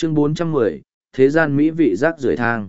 Chương 410, Thế gian mỹ vị rác rưởi thang.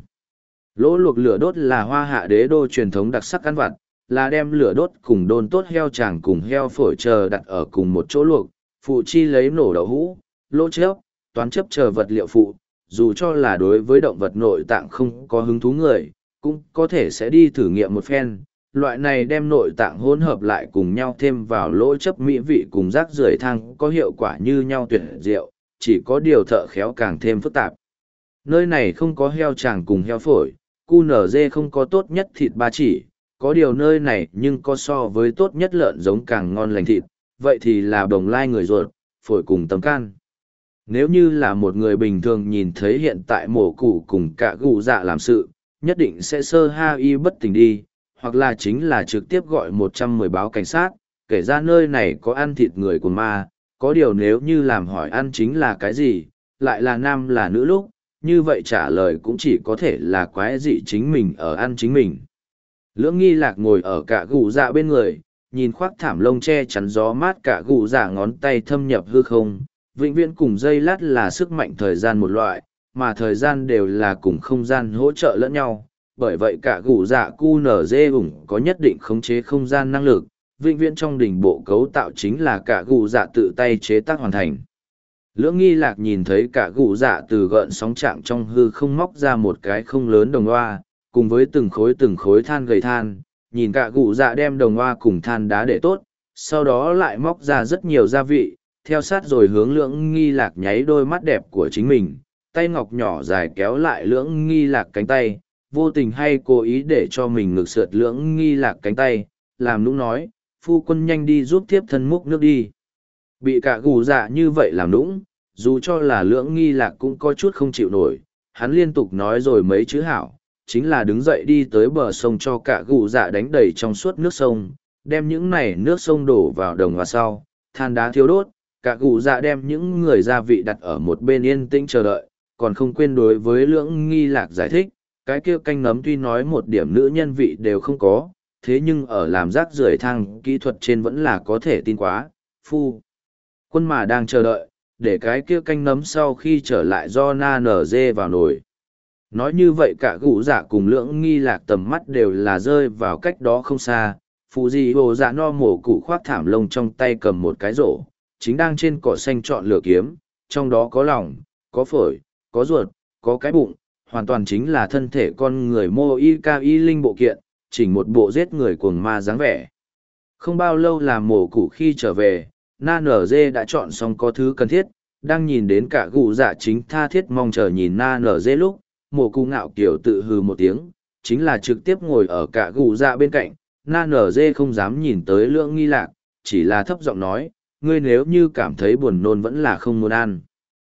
Lỗ luộc lửa đốt là Hoa Hạ đế đô truyền thống đặc sắc ăn vặt, là đem lửa đốt cùng đôn tốt heo chàng cùng heo phổi chờ đặt ở cùng một chỗ luộc, phụ chi lấy nổ đậu hũ, lỗ chớp, toán chấp chờ vật liệu phụ, dù cho là đối với động vật nội tạng không có hứng thú người, cũng có thể sẽ đi thử nghiệm một phen. Loại này đem nội tạng hỗn hợp lại cùng nhau thêm vào lỗ chấp mỹ vị cùng rác rưởi thang có hiệu quả như nhau tuyệt diệu, chỉ có điều thợ khéo càng thêm phức tạp. Nơi này không có heo chàng cùng heo phổi, QNZ không có tốt nhất thịt ba chỉ, có điều nơi này nhưng có so với tốt nhất lợn giống càng ngon lành thịt, vậy thì là bồng lai người ruột, phổi cùng tấm can. Nếu như là một người bình thường nhìn thấy hiện tại mổ củ cùng cả gù dạ làm sự, nhất định sẽ sơ ha y bất tỉnh đi, hoặc là chính là trực tiếp gọi 110 báo cảnh sát, kể ra nơi này có ăn thịt người của ma, có điều nếu như làm hỏi ăn chính là cái gì, lại là nam là nữ lúc, như vậy trả lời cũng chỉ có thể là quái dị chính mình ở ăn chính mình. Lưỡng nghi lạc ngồi ở cả gù dạ bên người, nhìn khoác thảm lông che chắn gió mát cả gù dạ ngón tay thâm nhập hư không, vĩnh viễn cùng dây lát là sức mạnh thời gian một loại, mà thời gian đều là cùng không gian hỗ trợ lẫn nhau. Bởi vậy cả gù dạ QNZ ủng có nhất định khống chế không gian năng lực, vĩnh viễn trong đỉnh bộ cấu tạo chính là cả gù dạ tự tay chế tác hoàn thành. Lưỡng nghi lạc nhìn thấy cả gù dạ từ gợn sóng trạng trong hư không móc ra một cái không lớn đồng hoa, cùng với từng khối than gầy than, nhìn cả gù dạ đem đồng hoa cùng than đá để tốt, sau đó lại móc ra rất nhiều gia vị, theo sát rồi hướng lưỡng nghi lạc nháy đôi mắt đẹp của chính mình, tay ngọc nhỏ dài kéo lại lưỡng nghi lạc cánh tay, vô tình hay cố ý để cho mình ngược sượt lưỡng nghi lạc cánh tay, làm nũng nói, phu quân nhanh đi giúp tiếp thân múc nước đi. Bị cả gù dạ như vậy làm nũng, dù cho là lưỡng nghi lạc cũng có chút không chịu nổi, hắn liên tục nói rồi mấy chữ hảo, chính là đứng dậy đi tới bờ sông cho cả gù dạ đánh đầy trong suốt nước sông, đem những này nước sông đổ vào đồng và sau, than đá thiêu đốt, cả gù dạ đem những người gia vị đặt ở một bên yên tĩnh chờ đợi, còn không quên đối với lưỡng nghi lạc giải thích, cái kia canh nấm tuy nói một điểm nữ nhân vị đều không có, thế nhưng ở làm rác rưởi thang kỹ thuật trên vẫn là có thể tin quá, phu. Quân mà đang chờ đợi, để cái kia canh nấm sau khi trở lại do na nở dê vào nồi. Nói như vậy cả gũ dạ cùng lưỡng nghi lạc tầm mắt đều là rơi vào cách đó không xa, phụ gì hồ dạ no mổ cụ khoác thảm lông trong tay cầm một cái rổ, chính đang trên cỏ xanh chọn lửa kiếm, trong đó có lòng, có phổi, có ruột, có cái bụng, hoàn toàn chính là thân thể con người mô y ca y linh bộ kiện, chỉnh một bộ giết người cuồng ma dáng vẻ. Không bao lâu làm mổ cụ khi trở về, na nở dê đã chọn xong có thứ cần thiết, đang nhìn đến cả gù dạ chính tha thiết mong chờ nhìn na nở dê lúc, mổ cụ ngạo kiểu tự hừ một tiếng, chính là trực tiếp ngồi ở cả gù dạ bên cạnh, na nở dê không dám nhìn tới lưỡng nghi lạc, chỉ là thấp giọng nói, ngươi nếu như cảm thấy buồn nôn vẫn là không muốn ăn.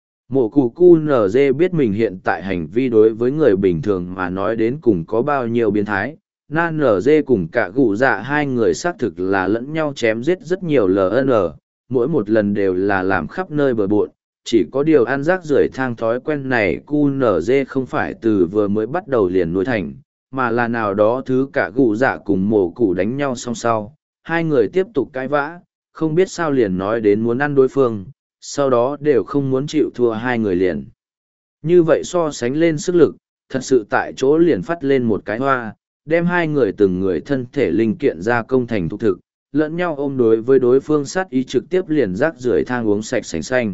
Mổ cụ QNZ biết mình hiện tại hành vi đối với người bình thường mà nói đến cùng có bao nhiêu biến thái. Na NG cùng cả gù dạ hai người xác thực là lẫn nhau chém giết rất nhiều LN, mỗi một lần đều là làm khắp nơi bờ bộn. Chỉ có điều ăn rác rưởi thang thói quen này QNZ không phải từ vừa mới bắt đầu liền nuôi thành, mà là nào đó thứ cả gù dạ cùng mổ cụ đánh nhau song sau. Hai người tiếp tục cãi vã, không biết sao liền nói đến muốn ăn đối phương, sau đó đều không muốn chịu thua hai người liền. Như vậy so sánh lên sức lực, thật sự tại chỗ liền phát lên một cái hoa, đem hai người từng người thân thể linh kiện ra công thành thục thực, lẫn nhau ôm đối với đối phương sát ý trực tiếp liền rác rưởi thang uống sạch sành xanh.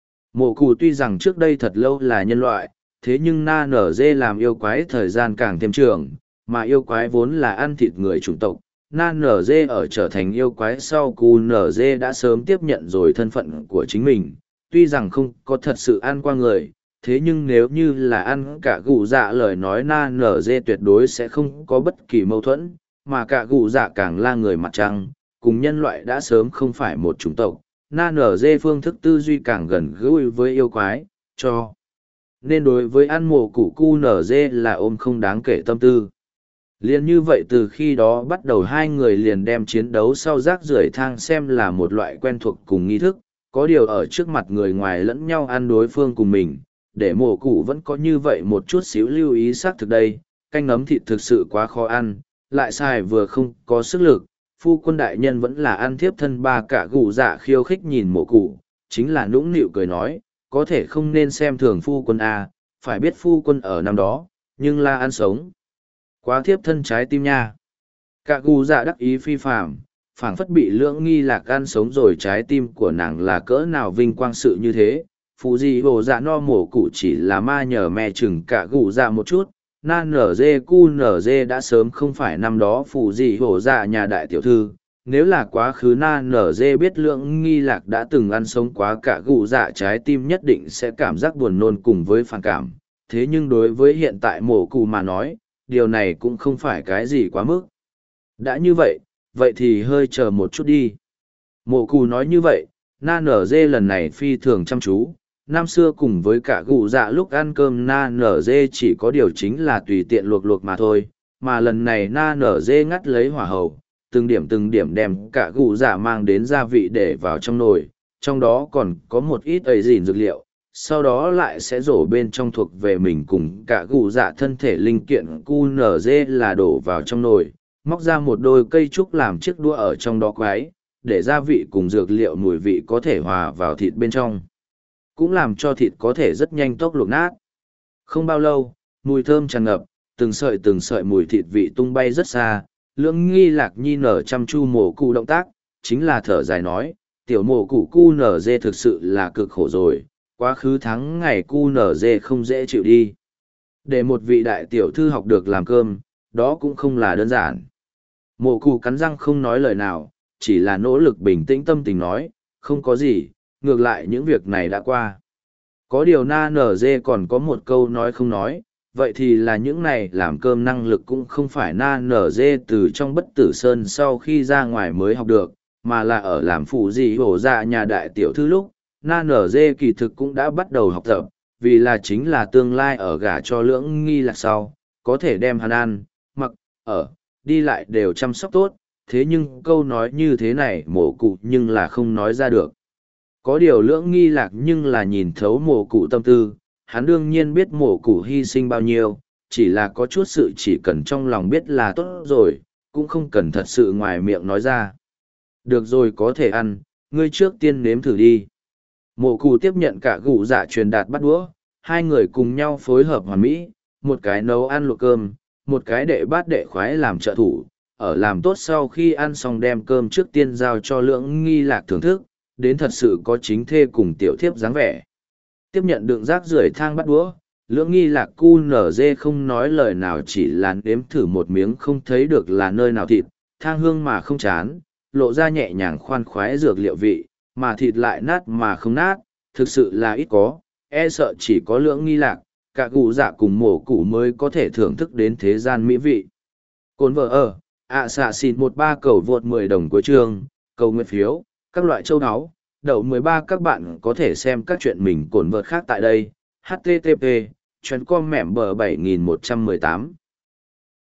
Mộ cù tuy rằng trước đây thật lâu là nhân loại, thế nhưng na nở dê làm yêu quái thời gian càng thêm trường, mà yêu quái vốn là ăn thịt người chủng tộc. Na nở dê ở trở thành yêu quái sau cù nở dê đã sớm tiếp nhận rồi thân phận của chính mình, tuy rằng không có thật sự ăn qua người, thế nhưng nếu như là ăn cả gù dạ lời nói na nở dê tuyệt đối sẽ không có bất kỳ mâu thuẫn, mà cả gù dạ càng là người mặt trăng, cùng nhân loại đã sớm không phải một chủng tộc, na nở dê phương thức tư duy càng gần gũi với yêu quái, cho nên đối với ăn mổ củ cu nở dê là ôm không đáng kể tâm tư. Liên như vậy từ khi đó bắt đầu hai người liền đem chiến đấu sau rác rưởi thang xem là một loại quen thuộc cùng nghi thức, có điều ở trước mặt người ngoài lẫn nhau ăn đối phương cùng mình, để mổ cụ vẫn có như vậy một chút xíu lưu ý xác thực đây, canh nấm thịt thực sự quá khó ăn, lại xài vừa không có sức lực, phu quân đại nhân vẫn là ăn thiếp thân ba cả gù dạ khiêu khích nhìn mổ cụ, chính là nũng nịu cười nói, có thể không nên xem thường phu quân à, phải biết phu quân ở năm đó, nhưng là ăn sống. Quá thiếp thân trái tim nha. Cả gù dạ đắc ý phi phạm, phảng phất bị lưỡng nghi lạc ăn sống rồi trái tim của nàng là cỡ nào vinh quang sự như thế. Phụ gì hồ dạ no mổ cụ chỉ là ma nhờ mẹ chừng cả gù dạ một chút, na nở dê cu nở dê đã sớm không phải năm đó phụ gì hồ dạ nhà đại tiểu thư. Nếu là quá khứ na nở dê biết lưỡng nghi lạc đã từng ăn sống quá cả gù dạ trái tim nhất định sẽ cảm giác buồn nôn cùng với phản cảm. Thế nhưng đối với hiện tại mổ cụ mà nói, điều này cũng không phải cái gì quá mức. Đã như vậy, vậy thì hơi chờ một chút đi. Mộ cù nói như vậy, na nở dê lần này phi thường chăm chú. Năm xưa cùng với cả gụ dạ lúc ăn cơm na nở dê chỉ có điều chính là tùy tiện luộc luộc mà thôi. Mà lần này na nở dê ngắt lấy hỏa hầu, từng điểm đem cả gụ dạ mang đến gia vị để vào trong nồi. Trong đó còn có một ít ấy dìn dược liệu. Sau đó lại sẽ rổ bên trong thuộc về mình cùng cả gụ dạ thân thể linh kiện cu nở dê là đổ vào trong nồi, móc ra một đôi cây trúc làm chiếc đũa ở trong đó quái, để gia vị cùng dược liệu mùi vị có thể hòa vào thịt bên trong. Cũng làm cho thịt có thể rất nhanh tốc luộc nát. Không bao lâu, mùi thơm tràn ngập, từng sợi mùi thịt vị tung bay rất xa, lưỡng nghi lạc nhi nở chăm chu mổ cụ động tác, chính là thở dài nói, tiểu mổ cụ cu nở dê thực sự là cực khổ rồi, quá khứ tháng ngày cu nở dê không dễ chịu đi. Để một vị đại tiểu thư học được làm cơm, đó cũng không là đơn giản. Mộ cụ cắn răng không nói lời nào, chỉ là nỗ lực bình tĩnh tâm tình nói, không có gì, ngược lại những việc này đã qua. Có điều na nở dê còn có một câu nói không nói, vậy thì là những này làm cơm năng lực cũng không phải na nở dê từ trong bất tử sơn sau khi ra ngoài mới học được, mà là ở làm phụ gì hổ dạ nhà đại tiểu thư lúc, na nở dê kỳ thực cũng đã bắt đầu học tập, vì là chính là tương lai ở gả cho lưỡng nghi lạc sau, có thể đem hắn ăn, mặc, ở, đi lại đều chăm sóc tốt, thế nhưng câu nói như thế này mổ cụ nhưng là không nói ra được. Có điều lưỡng nghi lạc nhưng là nhìn thấu mổ cụ tâm tư, hắn đương nhiên biết mổ cụ hy sinh bao nhiêu, chỉ là có chút sự chỉ cần trong lòng biết là tốt rồi, cũng không cần thật sự ngoài miệng nói ra. Được rồi có thể ăn, ngươi trước tiên nếm thử đi. Mổ cụ tiếp nhận cả gụ dạ truyền đạt bắt đũa, hai người cùng nhau phối hợp hoàn mỹ, một cái nấu ăn luộc cơm, một cái đệ bát đệ khoái làm trợ thủ, ở làm tốt sau khi ăn xong đem cơm trước tiên giao cho lưỡng nghi lạc thưởng thức, đến thật sự có chính thê cùng tiểu thiếp dáng vẻ. Tiếp nhận đựng rác rưởi thang bắt đũa, lưỡng nghi lạc cu nở dê không nói lời nào chỉ là nếm thử một miếng không thấy được là nơi nào thịt, thang hương mà không chán, lộ ra nhẹ nhàng khoan khoái dược liệu vị, mà thịt lại nát mà không nát, thực sự là ít có, e sợ chỉ có lưỡng nghi lạc, cả cụ dạ cùng mổ cụ mới có thể thưởng thức đến thế gian mỹ vị. Cồn vợ ở, xạ xịt 13 cầu vượt 10 đồng cuối chương, cầu nguyện phiếu, các loại châu áo, đậu 13 các bạn có thể xem các chuyện mình cồn vợt khác tại đây, http, chuyến com mẻm bờ 7118.